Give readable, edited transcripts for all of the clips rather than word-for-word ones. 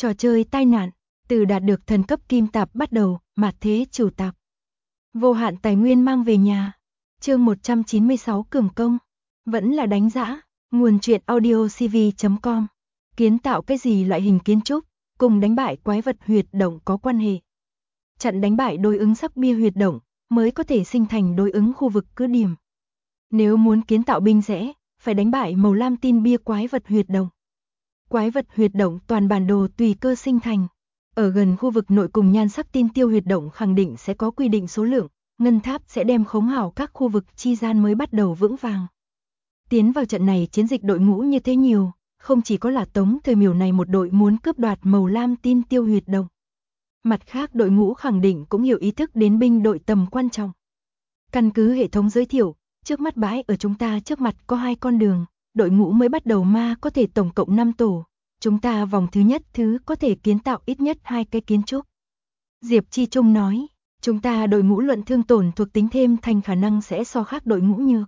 Trò chơi tai nạn, từ đạt được thần cấp kim tạp bắt đầu, mạt thế chủ tạp. Vô hạn tài nguyên mang về nhà. Chương 196 cường công. Vẫn là đánh giã. Nguồn truyện audio cv.com. Kiến tạo cái gì loại hình kiến trúc, cùng đánh bại quái vật huyệt động có quan hệ. Chặn đánh bại đối ứng sắc bia huyệt động, mới có thể sinh thành đối ứng khu vực cứ điểm. Nếu muốn kiến tạo binh rẽ, phải đánh bại màu lam tin bia quái vật huyệt động. Quái vật huyệt động toàn bản đồ tùy cơ sinh thành. Ở gần khu vực nội cùng nhan sắc tin tiêu huyệt động khẳng định sẽ có quy định số lượng, ngân tháp sẽ đem khống hảo các khu vực chi gian mới bắt đầu vững vàng. Tiến vào trận này chiến dịch đội ngũ như thế nhiều, không chỉ có là Tống Thời Miểu này một đội muốn cướp đoạt màu lam tin tiêu huyệt động. Mặt khác đội ngũ khẳng định cũng hiểu ý thức đến binh đội tầm quan trọng. Căn cứ hệ thống giới thiệu, trước mắt bãi ở chúng ta trước mặt có 2 con đường, đội ngũ mới bắt đầu ma có thể tổng cộng 5 tổ. Chúng ta vòng thứ nhất thứ có thể kiến tạo ít nhất 2 cái kiến trúc. Diệp Chi Trung nói, chúng ta đội ngũ luận thương tổn thuộc tính thêm thành khả năng sẽ so khác đội ngũ nhược.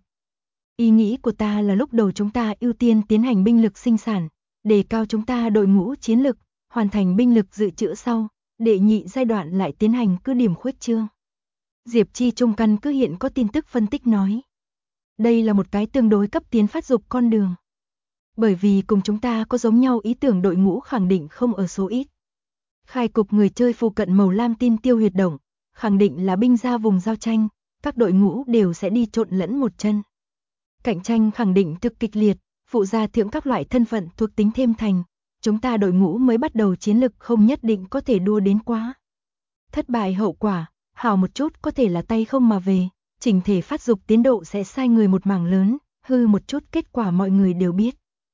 Ý nghĩ của ta là lúc đầu chúng ta ưu tiên tiến hành binh lực sinh sản, đề cao chúng ta đội ngũ chiến lực, hoàn thành binh lực dự trữ sau, đệ nhị giai đoạn lại tiến hành cứ điểm khuếch trương. Diệp Chi Trung căn cứ hiện có tin tức phân tích nói. Đây là một cái tương đối cấp tiến phát dục con đường. Bởi vì cùng chúng ta có giống nhau ý tưởng đội ngũ khẳng định không ở số ít. Khai cục người chơi phụ cận màu lam tin tiêu huyệt động, khẳng định là binh ra vùng giao tranh, các đội ngũ đều sẽ đi trộn lẫn một chân. Cạnh tranh khẳng định thực kịch liệt, phụ gia thượng các loại thân phận thuộc tính thêm thành, chúng ta đội ngũ mới bắt đầu chiến lực không nhất định có thể đua đến quá. Thất bại hậu quả, hào một chút có thể là tay không mà về, chỉnh thể phát dục tiến độ sẽ sai người một mảng lớn, hư một chút kết quả mọi người đều biết.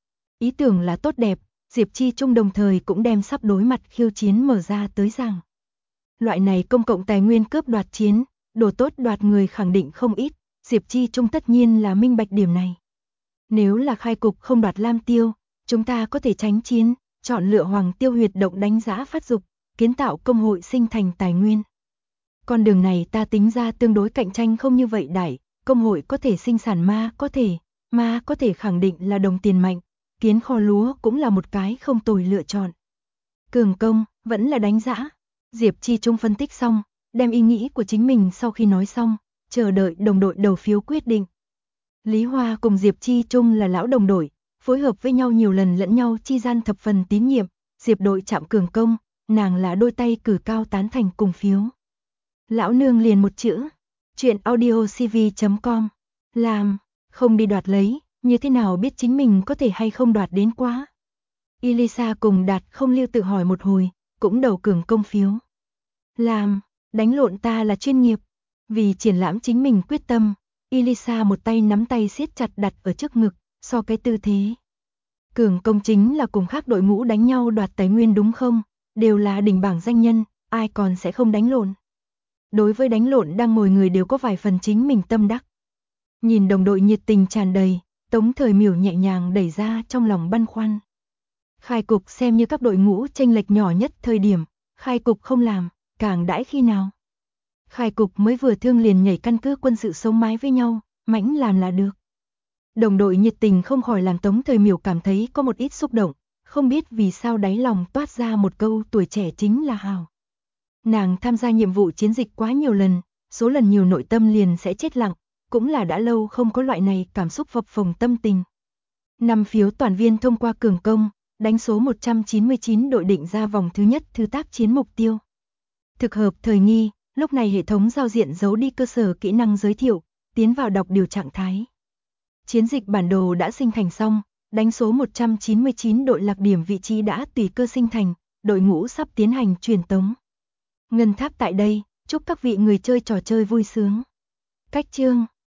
Ý tưởng là tốt đẹp, Diệp Chi Trung đồng thời cũng đem sắp đối mặt khiêu chiến mở ra tới rằng. Loại này công cộng tài nguyên cướp đoạt chiến, đồ tốt đoạt người khẳng định không ít, Diệp Chi Trung tất nhiên là minh bạch điểm này. Nếu là khai cục không đoạt lam tiêu, chúng ta có thể tránh chiến, chọn lựa hoàng tiêu huyệt động đánh giá phát dục, kiến tạo công hội sinh thành tài nguyên. Con đường này ta tính ra tương đối cạnh tranh không như vậy đại, công hội có thể sinh sản ma có thể khẳng định là đồng tiền mạnh. Kiến kho lúa cũng là một cái không tồi lựa chọn. Cường công, vẫn là đánh giã. Diệp Chi Trung phân tích xong, đem ý nghĩ của chính mình sau khi nói xong, chờ đợi đồng đội đầu phiếu quyết định. Lý Hoa cùng Diệp Chi Trung là lão đồng đội, phối hợp với nhau nhiều lần lẫn nhau chi gian thập phần tín nhiệm, Diệp đội chạm cường công, nàng là đôi tay cử cao tán thành cùng phiếu. Lão nương liền một chữ, chuyện audio cv.com, làm, không đi đoạt lấy. Như thế nào biết chính mình có thể hay không đoạt đến quá? Elisa cùng Đạt không lưu tự hỏi một hồi, cũng đầu cường công phiếu. Làm, đánh lộn ta là chuyên nghiệp. Vì triển lãm chính mình quyết tâm, Elisa một tay nắm tay siết chặt đặt ở trước ngực, so cái tư thế. Cường công chính là cùng khác đội ngũ đánh nhau đoạt tài nguyên đúng không? Đều là đỉnh bảng danh nhân, ai còn sẽ không đánh lộn. Đối với đánh lộn đang ngồi người đều có vài phần chính mình tâm đắc. Nhìn đồng đội nhiệt tình tràn đầy, Tống Thời Miểu nhẹ nhàng đẩy ra trong lòng băn khoăn. Khai cục xem như các đội ngũ chênh lệch nhỏ nhất thời điểm, khai cục không làm, càng đãi khi nào. Khai cục mới vừa thương liền nhảy căn cứ quân sự sống mái với nhau, mãnh làm là được. Đồng đội nhiệt tình không khỏi làm Tống Thời Miểu cảm thấy có một ít xúc động, không biết vì sao đáy lòng toát ra một câu tuổi trẻ chính là hào. Nàng tham gia nhiệm vụ chiến dịch quá nhiều lần, số lần nhiều nội tâm liền sẽ chết lặng. Cũng là đã lâu không có loại này cảm xúc phập phồng tâm tình. 5 phiếu toàn viên thông qua cường công, đánh số 199 đội định ra vòng thứ nhất thứ tác chiến mục tiêu. Thực hợp thời nghi, lúc này hệ thống giao diện giấu đi cơ sở kỹ năng giới thiệu, tiến vào đọc điều trạng thái. Chiến dịch bản đồ đã sinh thành xong, đánh số 199 đội lạc điểm vị trí đã tùy cơ sinh thành, đội ngũ sắp tiến hành truyền tống. Ngân tháp tại đây, chúc các vị người chơi trò chơi vui sướng. Cách chương